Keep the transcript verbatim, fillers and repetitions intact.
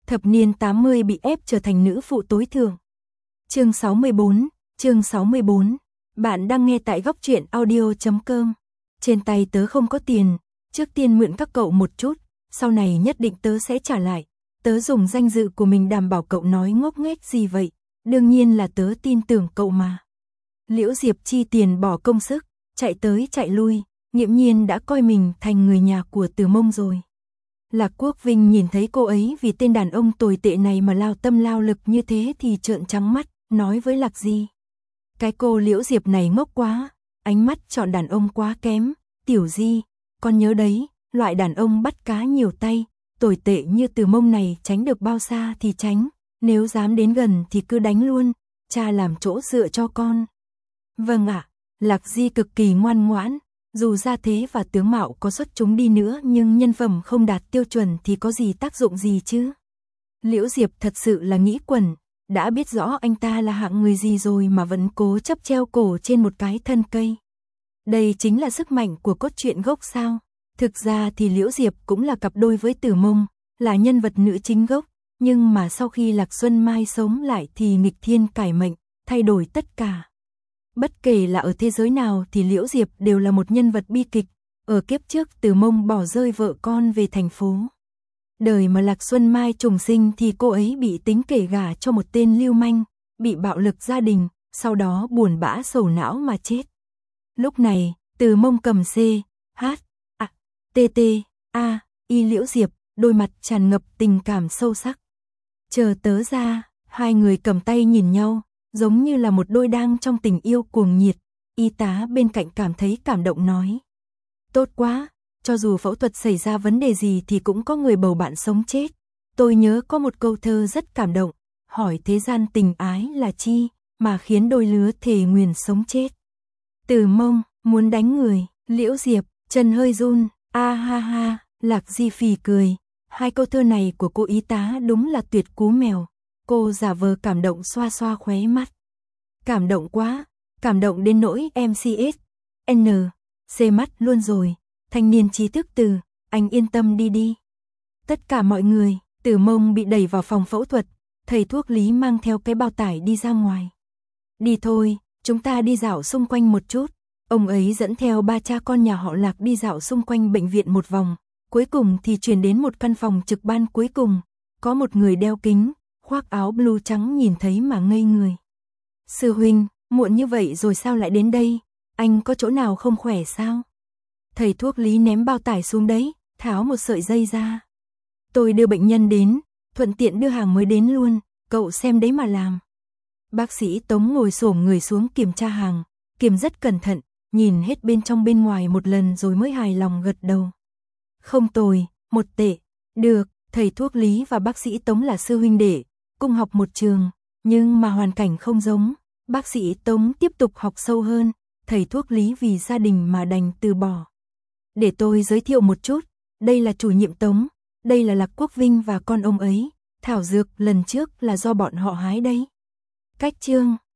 Thập niên tám mươi bị ép trở thành nữ phụ tối thượng. Chương sáu mươi bốn, chương sáu mươi bốn. Bạn đang nghe tại góc truyện audio chấm com. Trên tay tớ không có tiền, trước tiên mượn các cậu một chút, sau này nhất định tớ sẽ trả lại. Tớ dùng danh dự của mình đảm bảo cậu nói ngốc nghếch gì vậy, đương nhiên là tớ tin tưởng cậu mà. Liễu Diệp chi tiền bỏ công sức, chạy tới chạy lui, nghiễm nhiên đã coi mình thành người nhà của Từ Mông rồi. Lạc Quốc Vinh nhìn thấy cô ấy vì tên đàn ông tồi tệ này mà lao tâm lao lực như thế thì trợn trắng mắt, nói với Lạc Di. Cái cô Liễu Diệp này ngốc quá, ánh mắt chọn đàn ông quá kém, Tiểu Di, con nhớ đấy, loại đàn ông bắt cá nhiều tay, tồi tệ như Từ Mông này tránh được bao xa thì tránh, nếu dám đến gần thì cứ đánh luôn, cha làm chỗ dựa cho con. Vâng ạ, Lạc Di cực kỳ ngoan ngoãn, dù gia thế và tướng mạo có xuất chúng đi nữa nhưng nhân phẩm không đạt tiêu chuẩn thì có gì tác dụng gì chứ. Liễu Diệp thật sự là nghĩ quẩn, đã biết rõ anh ta là hạng người gì rồi mà vẫn cố chấp treo cổ trên một cái thân cây. Đây chính là sức mạnh của cốt truyện gốc sao? Thực ra thì Liễu Diệp cũng là cặp đôi với Từ Mông, là nhân vật nữ chính gốc, nhưng mà sau khi Lạc Xuân Mai sống lại thì nghịch thiên cải mệnh, thay đổi tất cả. Bất kể là ở thế giới nào thì Liễu Diệp đều là một nhân vật bi kịch, ở kiếp trước Từ Mông bỏ rơi vợ con về thành phố. Đời mà Lạc Xuân Mai trùng sinh thì cô ấy bị tính kể gả cho một tên lưu manh, bị bạo lực gia đình, sau đó buồn bã sầu não mà chết. Lúc này, Từ Mông cầm C, H, A, T T, A, Y Liễu Diệp, đôi mặt tràn ngập tình cảm sâu sắc. Chờ tớ ra, hai người cầm tay nhìn nhau, giống như là một đôi đang trong tình yêu cuồng nhiệt. Y tá bên cạnh cảm thấy cảm động nói. Tốt quá, cho dù phẫu thuật xảy ra vấn đề gì thì cũng có người bầu bạn sống chết. Tôi nhớ có một câu thơ rất cảm động, hỏi thế gian tình ái là chi, mà khiến đôi lứa thề nguyền sống chết. Từ Mông, muốn đánh người, Liễu Diệp, chân hơi run, a ha ha, Lạc Di phì cười. Hai câu thơ này của cô y tá đúng là tuyệt cú mèo. Cô giả vờ cảm động xoa xoa khóe mắt. Cảm động quá, cảm động đến nỗi em xê ét, N, C mắt luôn rồi. Thanh niên trí thức Từ, anh yên tâm đi đi. Tất cả mọi người, Từ Mông bị đẩy vào phòng phẫu thuật, thầy thuốc Lý mang theo cái bao tải đi ra ngoài. Đi thôi, chúng ta đi dạo xung quanh một chút. Ông ấy dẫn theo ba cha con nhà họ Lạc đi dạo xung quanh bệnh viện một vòng. Cuối cùng thì chuyển đến một căn phòng trực ban cuối cùng. Có một người đeo kính, khoác áo blue trắng nhìn thấy mà ngây người. Sư huynh, muộn như vậy rồi sao lại đến đây? Anh có chỗ nào không khỏe sao? Thầy thuốc Lý ném bao tải xuống đấy, tháo một sợi dây ra. Tôi đưa bệnh nhân đến, thuận tiện đưa hàng mới đến luôn, cậu xem đấy mà làm. Bác sĩ Tống ngồi xổm người xuống kiểm tra hàng, kiểm rất cẩn thận, nhìn hết bên trong bên ngoài một lần rồi mới hài lòng gật đầu. Không tồi, một tệ, được, thầy thuốc Lý và bác sĩ Tống là sư huynh đệ, cùng học một trường, nhưng mà hoàn cảnh không giống. Bác sĩ Tống tiếp tục học sâu hơn, thầy thuốc Lý vì gia đình mà đành từ bỏ. Để tôi giới thiệu một chút, đây là chủ nhiệm Tống, đây là Lạc Quốc Vinh và con ông ấy, thảo dược lần trước là do bọn họ hái đấy. Cách chương